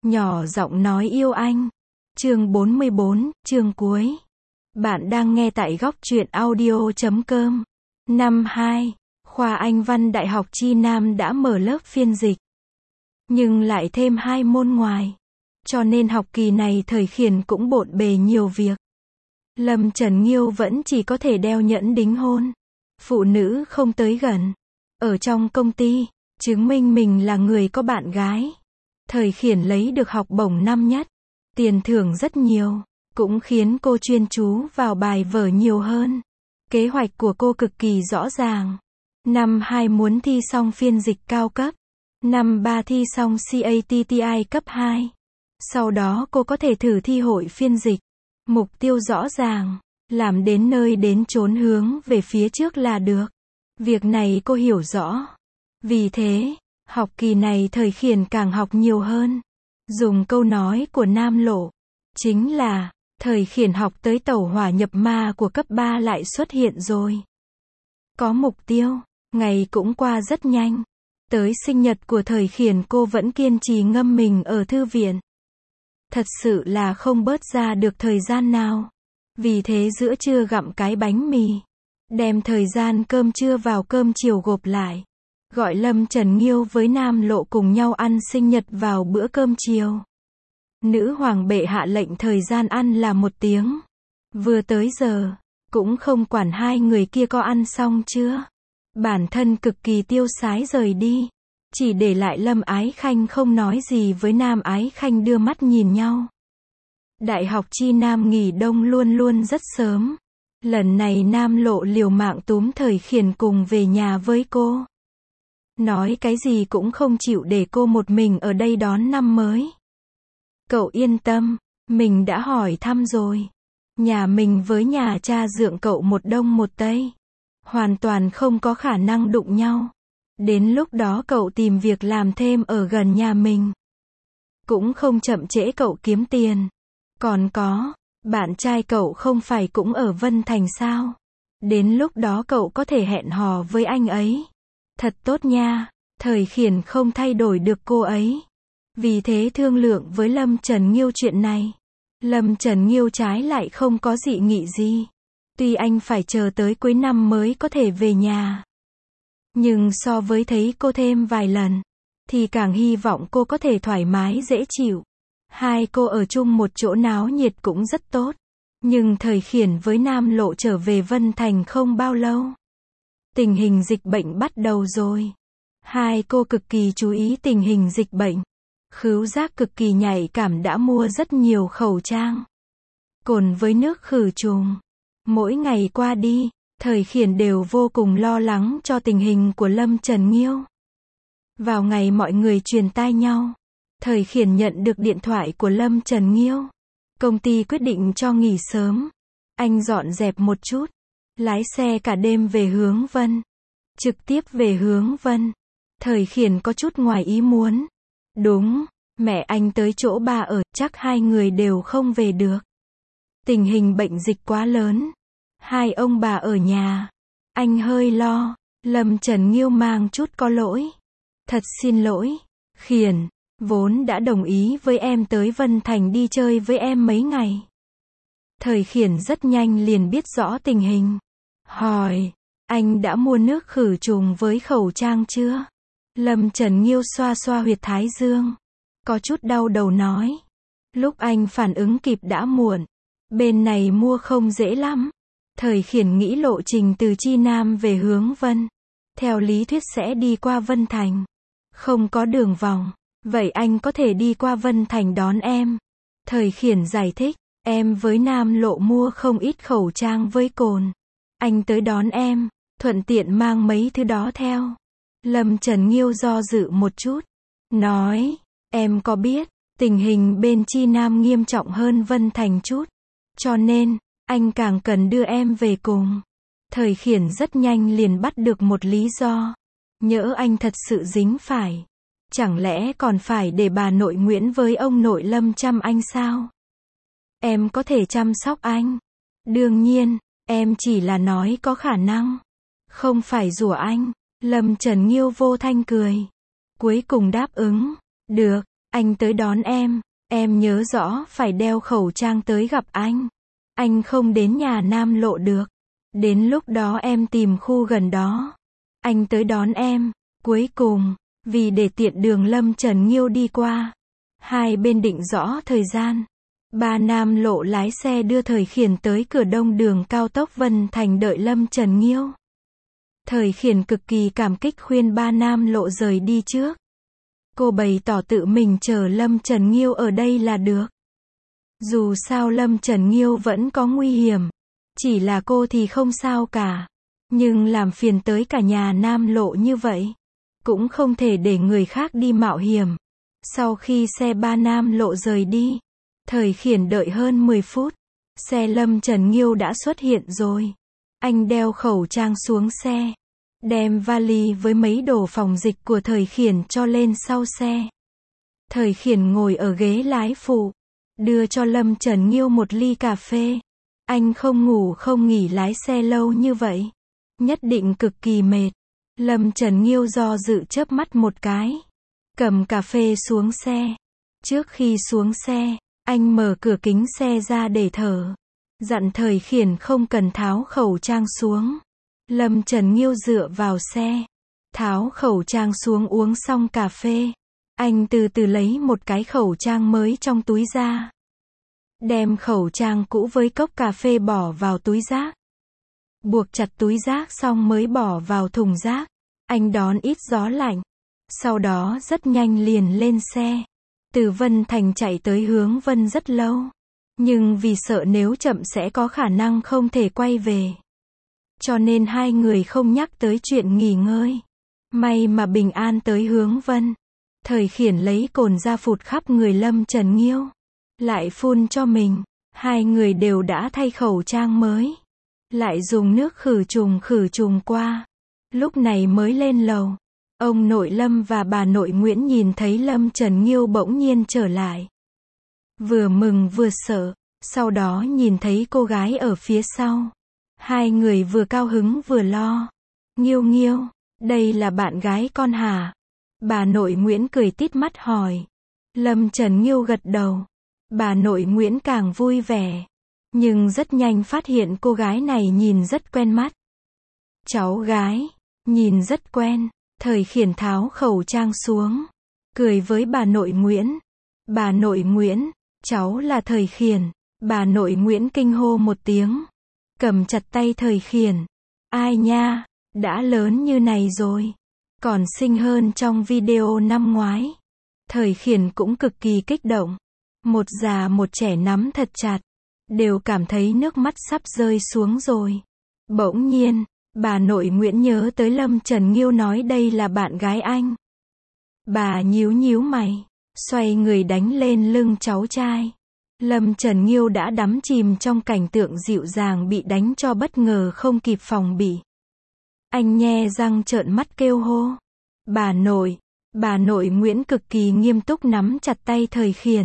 Nhỏ giọng nói yêu anh. Chương 44, chương cuối. Bạn đang nghe tại góc truyện audio.com. Năm 2, khoa Anh văn Đại học Chi Nam đã mở lớp phiên dịch. Nhưng lại thêm 2 môn ngoài. Cho nên học kỳ này Thời Khiển cũng bộn bề nhiều việc. Lâm Trần Nghiêu vẫn chỉ có thể đeo nhẫn đính hôn. Phụ nữ không tới gần. Ở trong công ty, chứng minh mình là người có bạn gái. Thời Khiển lấy được học bổng năm nhất. Tiền thưởng rất nhiều, cũng khiến cô chuyên chú vào bài vở nhiều hơn. Kế hoạch của cô cực kỳ rõ ràng. Năm 2 muốn thi xong phiên dịch cao cấp. Năm 3 thi xong CATTI cấp 2. Sau đó cô có thể thử thi hội phiên dịch. Mục tiêu rõ ràng, làm đến nơi đến chốn hướng về phía trước là được. Việc này cô hiểu rõ. Vì thế, học kỳ này Thời Khiển càng học nhiều hơn. Dùng câu nói của Nam Lộ, chính là, Thời Khiển học tới tẩu hỏa nhập ma của cấp 3 lại xuất hiện rồi. Có mục tiêu, ngày cũng qua rất nhanh. Tới sinh nhật của Thời Khiển cô vẫn kiên trì ngâm mình ở thư viện. Thật sự là không bớt ra được thời gian nào. Vì thế giữa trưa gặm cái bánh mì. Đem thời gian cơm trưa vào cơm chiều gộp lại. Gọi Lâm Trần Nghiêu với Nam Lộ cùng nhau ăn sinh nhật vào bữa cơm chiều. Nữ hoàng bệ hạ lệnh thời gian ăn là 1 tiếng. Vừa tới giờ, cũng không quản hai người kia có ăn xong chưa. Bản thân cực kỳ tiêu sái rời đi. Chỉ để lại Lâm Ái Khanh không nói gì với Nam Ái Khanh đưa mắt nhìn nhau. Đại học Chi Nam nghỉ đông luôn luôn rất sớm. Lần này Nam Lộ liều mạng túm Thời Khiển cùng về nhà với cô. Nói cái gì cũng không chịu để cô một mình ở đây đón năm mới. Cậu yên tâm, mình đã hỏi thăm rồi. Nhà mình với nhà cha dượng cậu một đông một tây. Hoàn toàn không có khả năng đụng nhau. Đến lúc đó cậu tìm việc làm thêm ở gần nhà mình. Cũng không chậm trễ cậu kiếm tiền. Còn có, bạn trai cậu không phải cũng ở Vân Thành sao? Đến lúc đó cậu có thể hẹn hò với anh ấy. Thật tốt nha, Thời Khiển không thay đổi được cô ấy. Vì thế thương lượng với Lâm Trần Nghiêu chuyện này. Lâm Trần Nghiêu trái lại không có dị nghị gì. Tuy anh phải chờ tới cuối năm mới có thể về nhà. Nhưng so với thấy cô thêm vài lần, thì càng hy vọng cô có thể thoải mái dễ chịu. Hai cô ở chung một chỗ náo nhiệt cũng rất tốt. Nhưng Thời Khiển với Nam Lộ trở về Vân Thành không bao lâu. Tình hình dịch bệnh bắt đầu rồi. Hai cô cực kỳ chú ý tình hình dịch bệnh. Khứu giác cực kỳ nhạy cảm đã mua rất nhiều khẩu trang. Cồn với nước khử trùng. Mỗi ngày qua đi, Thời Khiển đều vô cùng lo lắng cho tình hình của Lâm Trần Nghiêu. Vào ngày mọi người truyền tai nhau, Thời Khiển nhận được điện thoại của Lâm Trần Nghiêu. Công ty quyết định cho nghỉ sớm. Anh dọn dẹp một chút. Lái xe cả đêm về hướng Vân. Trực tiếp về hướng Vân. Thời Khiển có chút ngoài ý muốn. Đúng, mẹ anh tới chỗ bà ở, chắc hai người đều không về được. Tình hình bệnh dịch quá lớn. Hai ông bà ở nhà. Anh hơi lo. Lâm Trần Nghiêu mang chút có lỗi. Thật xin lỗi, Khiển. Vốn đã đồng ý với em tới Vân Thành đi chơi với em mấy ngày. Thời Khiển rất nhanh liền biết rõ tình hình. Hỏi, anh đã mua nước khử trùng với khẩu trang chưa? Lâm Trần Nghiêu xoa xoa huyệt thái dương. Có chút đau đầu nói. Lúc anh phản ứng kịp đã muộn. Bên này mua không dễ lắm. Thời Khiển nghĩ lộ trình từ Chi Nam về hướng Vân. Theo lý thuyết sẽ đi qua Vân Thành. Không có đường vòng. Vậy anh có thể đi qua Vân Thành đón em. Thời Khiển giải thích. Em với Nam Lộ mua không ít khẩu trang với cồn. Anh tới đón em. Thuận tiện mang mấy thứ đó theo. Lâm Trần Nghiêu do dự một chút. Nói. Em có biết. Tình hình bên Chi Nam nghiêm trọng hơn Vân Thành chút. Cho nên, anh càng cần đưa em về cùng. Thời Khiển rất nhanh liền bắt được một lý do. Nhỡ anh thật sự dính phải. Chẳng lẽ còn phải để bà nội Nguyễn với ông nội Lâm chăm anh sao? Em có thể chăm sóc anh. Đương nhiên, em chỉ là nói có khả năng. Không phải rủa anh. Lâm Trần Nghiêu vô thanh cười. Cuối cùng đáp ứng. Được, Anh tới đón em nhớ rõ phải đeo khẩu trang tới gặp anh không đến nhà Nam Lộ được. Đến lúc đó em tìm khu gần đó. Anh tới đón em. Cuối cùng, vì để tiện đường Lâm Trần Nghiêu đi qua, hai bên định rõ thời gian. Ba Nam Lộ lái xe đưa Thời Khiển tới cửa đông đường cao tốc Vân Thành đợi Lâm Trần Nghiêu. Thời Khiển cực kỳ cảm kích khuyên ba Nam Lộ rời đi trước. Cô bày tỏ tự mình chờ Lâm Trần Nghiêu ở đây là được. Dù sao Lâm Trần Nghiêu vẫn có nguy hiểm. Chỉ là cô thì không sao cả. Nhưng làm phiền tới cả nhà Nam Lộ như vậy. Cũng không thể để người khác đi mạo hiểm. Sau khi xe ba Nam Lộ rời đi, Thời Khiển đợi hơn 10 phút. Xe Lâm Trần Nghiêu đã xuất hiện rồi. Anh đeo khẩu trang xuống xe. Đem vali với mấy đồ phòng dịch của Thời Khiển cho lên sau xe. Thời Khiển ngồi ở ghế lái phụ. Đưa cho Lâm Trần Nghiêu một ly cà phê. Anh không ngủ không nghỉ lái xe lâu như vậy. Nhất định cực kỳ mệt. Lâm Trần Nghiêu do dự chớp mắt một cái. Cầm cà phê xuống xe. Trước khi xuống xe, anh mở cửa kính xe ra để thở. Dặn Thời Khiển không cần tháo khẩu trang xuống. Lâm Trần Nghiêu dựa vào xe. Tháo khẩu trang xuống uống xong cà phê. Anh từ từ lấy một cái khẩu trang mới trong túi ra. Đem khẩu trang cũ với cốc cà phê bỏ vào túi rác. Buộc chặt túi rác xong mới bỏ vào thùng rác. Anh đón ít gió lạnh. Sau đó rất nhanh liền lên xe. Từ Vân Thành chạy tới hướng Vân rất lâu. Nhưng vì sợ nếu chậm sẽ có khả năng không thể quay về. Cho nên hai người không nhắc tới chuyện nghỉ ngơi. May mà bình an tới hướng Vân. Thời Khiển lấy cồn ra phụt khắp người Lâm Trần Nghiêu. Lại phun cho mình. Hai người đều đã thay khẩu trang mới. Lại dùng nước khử trùng qua. Lúc này mới lên lầu. Ông nội Lâm và bà nội Nguyễn nhìn thấy Lâm Trần Nghiêu bỗng nhiên trở lại. Vừa mừng vừa sợ. Sau đó nhìn thấy cô gái ở phía sau. Hai người vừa cao hứng vừa lo. Nghiêu, đây là bạn gái con hả? Bà nội Nguyễn cười tít mắt hỏi. Lâm Trần Nghiêu gật đầu. Bà nội Nguyễn càng vui vẻ. Nhưng rất nhanh phát hiện cô gái này nhìn rất quen mắt. Cháu gái, nhìn rất quen. Thời Khiển tháo khẩu trang xuống. Cười với bà nội Nguyễn. Bà nội Nguyễn, cháu là Thời Khiển. Bà nội Nguyễn kinh hô một tiếng. Cầm chặt tay Thời Khiển. Ai nha, đã lớn như này rồi. Còn xinh hơn trong video năm ngoái. Thời Khiển cũng cực kỳ kích động. Một già một trẻ nắm thật chặt. Đều cảm thấy nước mắt sắp rơi xuống rồi. Bỗng nhiên, bà nội Nguyễn nhớ tới Lâm Trần Nghiêu nói đây là bạn gái anh. Bà nhíu mày. Xoay người đánh lên lưng cháu trai. Lâm Trần Nghiêu đã đắm chìm trong cảnh tượng dịu dàng bị đánh cho bất ngờ không kịp phòng bị. Anh nhe răng trợn mắt kêu hô. Bà nội Nguyễn cực kỳ nghiêm túc nắm chặt tay Thời Khiển.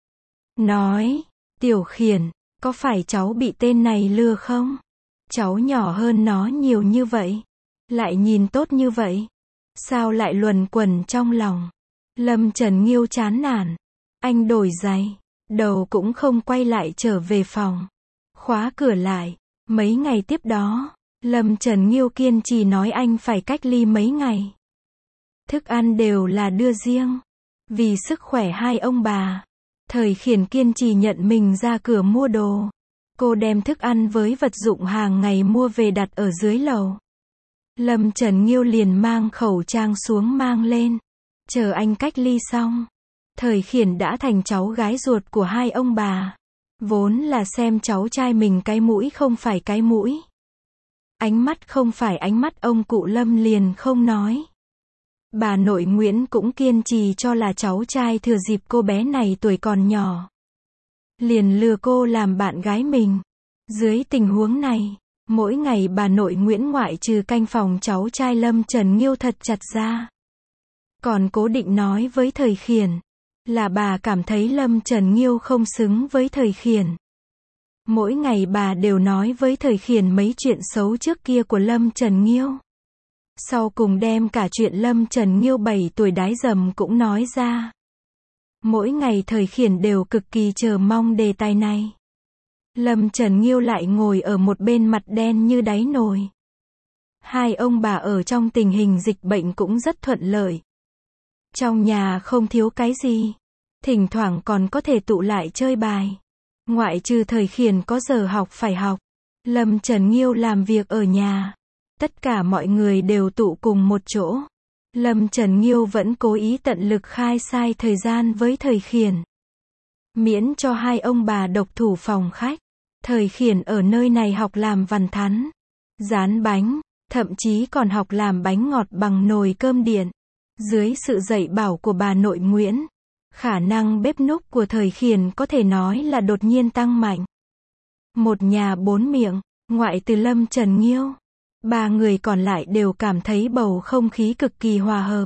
Nói, Tiểu Khiển, có phải cháu bị tên này lừa không? Cháu nhỏ hơn nó nhiều như vậy. Lại nhìn tốt như vậy. Sao lại luẩn quẩn trong lòng? Lâm Trần Nghiêu chán nản. Anh đổi giày. Đầu cũng không quay lại trở về phòng. Khóa cửa lại. Mấy ngày tiếp đó, Lâm Trần Nghiêu kiên trì nói anh phải cách ly mấy ngày. Thức ăn đều là đưa riêng. Vì sức khỏe hai ông bà. Thời Khiển kiên trì nhận mình ra cửa mua đồ. Cô đem thức ăn với vật dụng hàng ngày mua về đặt ở dưới lầu. Lâm Trần Nghiêu liền mang khẩu trang xuống mang lên. Chờ anh cách ly xong. Thời Khiển đã thành cháu gái ruột của hai ông bà. Vốn là xem cháu trai mình cái mũi không phải cái mũi. Ánh mắt không phải ánh mắt ông cụ Lâm liền không nói. Bà nội Nguyễn cũng kiên trì cho là cháu trai thừa dịp cô bé này tuổi còn nhỏ. Liền lừa cô làm bạn gái mình. Dưới tình huống này, mỗi ngày bà nội Nguyễn ngoại trừ canh phòng cháu trai Lâm Trần Nghiêu thật chặt ra. Còn cố định nói với Thời Khiển. Là bà cảm thấy Lâm Trần Nghiêu không xứng với Thời Khiển. Mỗi ngày bà đều nói với Thời Khiển mấy chuyện xấu trước kia của Lâm Trần Nghiêu. Sau cùng đem cả chuyện Lâm Trần Nghiêu 7 tuổi đái dầm cũng nói ra. Mỗi ngày Thời Khiển đều cực kỳ chờ mong đề tài này. Lâm Trần Nghiêu lại ngồi ở một bên mặt đen như đáy nồi. Hai ông bà ở trong tình hình dịch bệnh cũng rất thuận lợi. Trong nhà không thiếu cái gì. Thỉnh thoảng còn có thể tụ lại chơi bài. Ngoại trừ Thời Khiển có giờ học phải học. Lâm Trần Nghiêu làm việc ở nhà. Tất cả mọi người đều tụ cùng một chỗ. Lâm Trần Nghiêu vẫn cố ý tận lực khai sai thời gian với Thời Khiển. Miễn cho hai ông bà độc thủ phòng khách. Thời Khiển ở nơi này học làm vằn thắn, rán bánh, thậm chí còn học làm bánh ngọt bằng nồi cơm điện. Dưới sự dạy bảo của bà nội Nguyễn, khả năng bếp núc của Thời Khiển có thể nói là đột nhiên tăng mạnh. Một nhà bốn miệng, ngoại trừ Lâm Trần Nghiêu, ba người còn lại đều cảm thấy bầu không khí cực kỳ hòa hợp.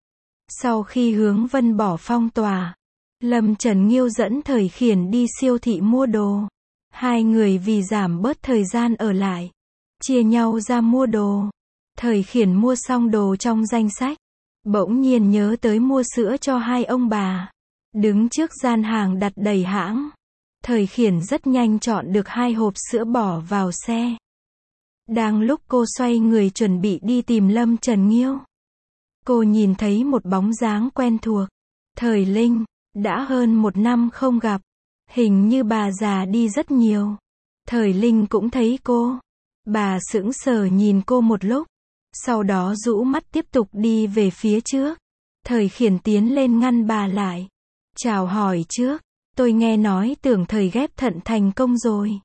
Sau khi Hướng Vân bỏ phong tỏa, Lâm Trần Nghiêu dẫn Thời Khiển đi siêu thị mua đồ. Hai người vì giảm bớt thời gian ở lại, chia nhau ra mua đồ. Thời Khiển mua xong đồ trong danh sách, bỗng nhiên nhớ tới mua sữa cho hai ông bà. Đứng trước gian hàng đặt đầy hãng, Thời Khiển rất nhanh chọn được 2 hộp sữa bỏ vào xe. Đang lúc cô xoay người chuẩn bị đi tìm Lâm Trần Nghiêu, cô nhìn thấy một bóng dáng quen thuộc. Thời Linh, đã hơn 1 năm không gặp. Hình như bà già đi rất nhiều. Thời Linh cũng thấy cô. Bà sững sờ nhìn cô một lúc. Sau đó rũ mắt tiếp tục đi về phía trước. Thời Khiển tiến lên ngăn bà lại. Chào hỏi trước. Tôi nghe nói tưởng Thời ghép thận thành công rồi.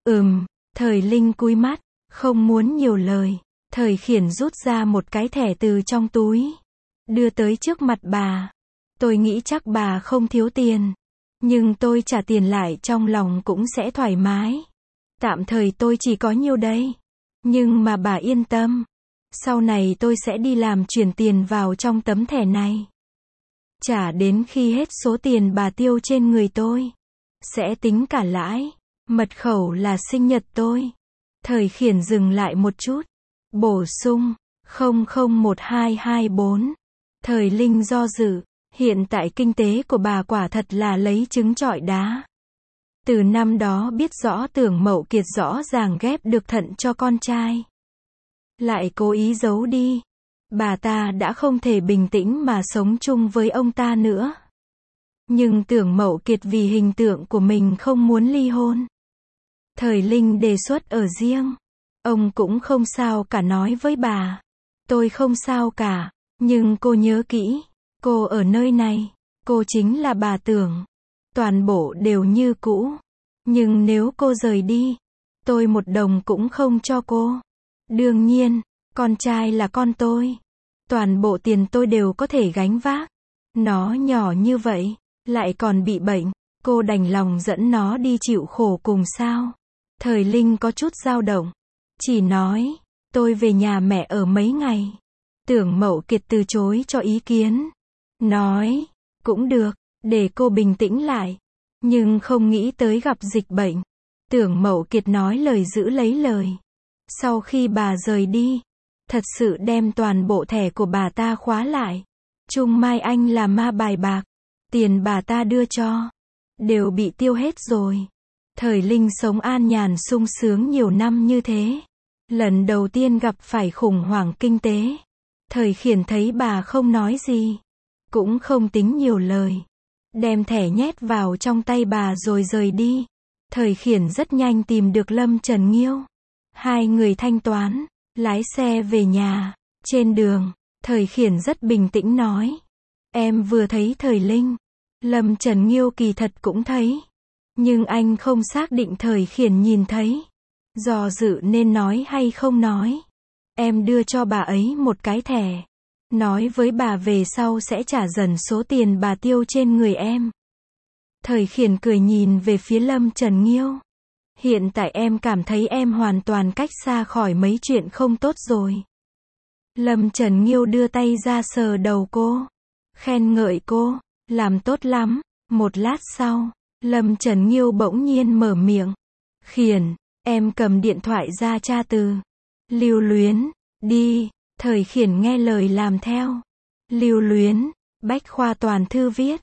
Thời Linh cúi mắt. Không muốn nhiều lời. Thời Khiển rút ra một cái thẻ từ trong túi. Đưa tới trước mặt bà. Tôi nghĩ chắc bà không thiếu tiền. Nhưng tôi trả tiền lại trong lòng cũng sẽ thoải mái. Tạm thời tôi chỉ có nhiêu đây. Nhưng mà bà yên tâm. Sau này tôi sẽ đi làm chuyển tiền vào trong tấm thẻ này. Trả đến khi hết số tiền bà tiêu trên người tôi. Sẽ tính cả lãi. Mật khẩu là sinh nhật tôi. Thời Khiển dừng lại một chút. Bổ sung. 001224. Thời Linh do dự. Hiện tại kinh tế của bà quả thật là lấy trứng trọi đá. Từ năm đó biết rõ Tưởng Mậu Kiệt rõ ràng ghép được thận cho con trai. Lại cố ý giấu đi. Bà ta đã không thể bình tĩnh mà sống chung với ông ta nữa. Nhưng Tưởng Mậu Kiệt vì hình tượng của mình không muốn ly hôn. Thời Linh đề xuất ở riêng. Ông cũng không sao cả nói với bà. Tôi không sao cả. Nhưng cô nhớ kỹ. Cô ở nơi này, cô chính là bà Tưởng. Toàn bộ đều như cũ. Nhưng nếu cô rời đi, tôi 1 đồng cũng không cho cô. Đương nhiên, con trai là con tôi. Toàn bộ tiền tôi đều có thể gánh vác. Nó nhỏ như vậy, lại còn bị bệnh. Cô đành lòng dẫn nó đi chịu khổ cùng sao? Thời Linh có chút dao động. Chỉ nói, tôi về nhà mẹ ở mấy ngày. Tưởng Mậu Kiệt từ chối cho ý kiến. Nói, cũng được, để cô bình tĩnh lại. Nhưng không nghĩ tới gặp dịch bệnh. Tưởng Mậu Kiệt nói lời giữ lấy lời. Sau khi bà rời đi, thật sự đem toàn bộ thẻ của bà ta khóa lại. Trung Mai Anh là ma bài bạc. Tiền bà ta đưa cho, đều bị tiêu hết rồi. Thời Linh sống an nhàn sung sướng nhiều năm như thế. Lần đầu tiên gặp phải khủng hoảng kinh tế. Thời Khiển thấy bà không nói gì. Cũng không tính nhiều lời. Đem thẻ nhét vào trong tay bà rồi rời đi. Thời Khiển rất nhanh tìm được Lâm Trần Nghiêu. Hai người thanh toán, lái xe về nhà. Trên đường, Thời Khiển rất bình tĩnh nói. Em vừa thấy Thời Linh. Lâm Trần Nghiêu kỳ thật cũng thấy. Nhưng anh không xác định Thời Khiển nhìn thấy. Do dự nên nói hay không nói. Em đưa cho bà ấy một cái thẻ. Nói với bà về sau sẽ trả dần số tiền bà tiêu trên người em. Thời Khiển cười nhìn về phía Lâm Trần Nghiêu. Hiện tại em cảm thấy em hoàn toàn cách xa khỏi mấy chuyện không tốt rồi. Lâm Trần Nghiêu đưa tay ra sờ đầu cô. Khen ngợi cô. Làm tốt lắm. Một lát sau, Lâm Trần Nghiêu bỗng nhiên mở miệng. Khiển, em cầm điện thoại ra tra từ. Lưu luyến, đi. Thời Khiển nghe lời làm theo. Lưu luyến, bách khoa toàn thư viết.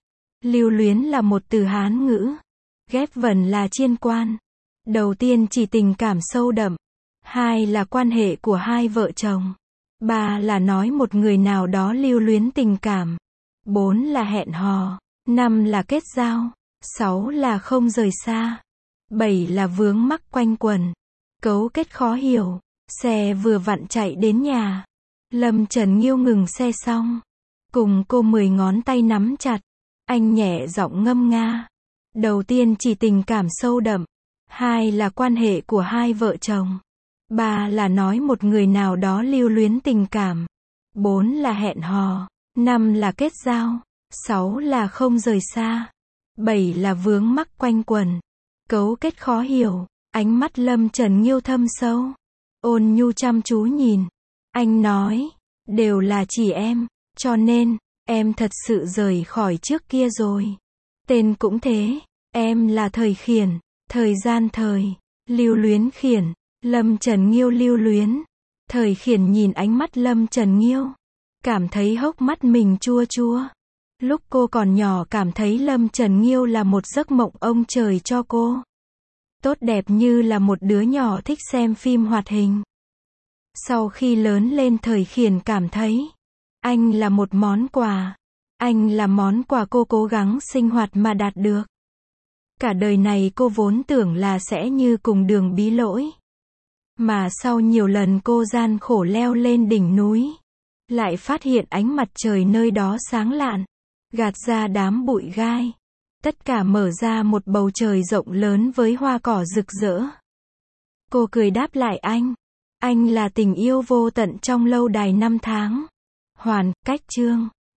Lưu luyến là một từ Hán ngữ. Ghép vần là chiên quan. Đầu tiên chỉ tình cảm sâu đậm. Hai là quan hệ của hai vợ chồng. Ba là nói một người nào đó lưu luyến tình cảm. Bốn là hẹn hò. Năm là kết giao. Sáu là không rời xa. Bảy là vướng mắc quanh quẩn. Cấu kết khó hiểu. Xe vừa vặn chạy đến nhà. Lâm Trần Nghiêu ngừng xe xong. Cùng cô 10 ngón tay nắm chặt. Anh nhẹ giọng ngâm nga. Đầu tiên chỉ tình cảm sâu đậm. Hai là quan hệ của hai vợ chồng. Ba là nói một người nào đó lưu luyến tình cảm. Bốn là hẹn hò. Năm là kết giao. Sáu là không rời xa. Bảy là vướng mắc quanh quẩn. Cấu kết khó hiểu. Ánh mắt Lâm Trần Nghiêu thâm sâu. Ôn nhu chăm chú nhìn. Anh nói. Đều là chỉ em. Cho nên, em thật sự rời khỏi trước kia rồi. Tên cũng thế. Em là thời khiển. Thời gian thời. Lưu luyến khiển. Lâm Trần Nghiêu lưu luyến. Thời khiển nhìn ánh mắt Lâm Trần Nghiêu. Cảm thấy hốc mắt mình chua chua. Lúc cô còn nhỏ cảm thấy Lâm Trần Nghiêu là một giấc mộng ông trời cho cô. Tốt đẹp như là một đứa nhỏ thích xem phim hoạt hình. Sau khi lớn lên thời khiển cảm thấy anh là một món quà. Anh là món quà cô cố gắng sinh hoạt mà đạt được. Cả đời này cô vốn tưởng là sẽ như cùng đường bí lỗi. Mà sau nhiều lần cô gian khổ leo lên đỉnh núi, lại phát hiện ánh mặt trời nơi đó sáng lạn, gạt ra đám bụi gai. Tất cả mở ra một bầu trời rộng lớn với hoa cỏ rực rỡ. Cô cười đáp lại anh. Anh là tình yêu vô tận trong lâu đài năm tháng. Hoàn, Cách Chương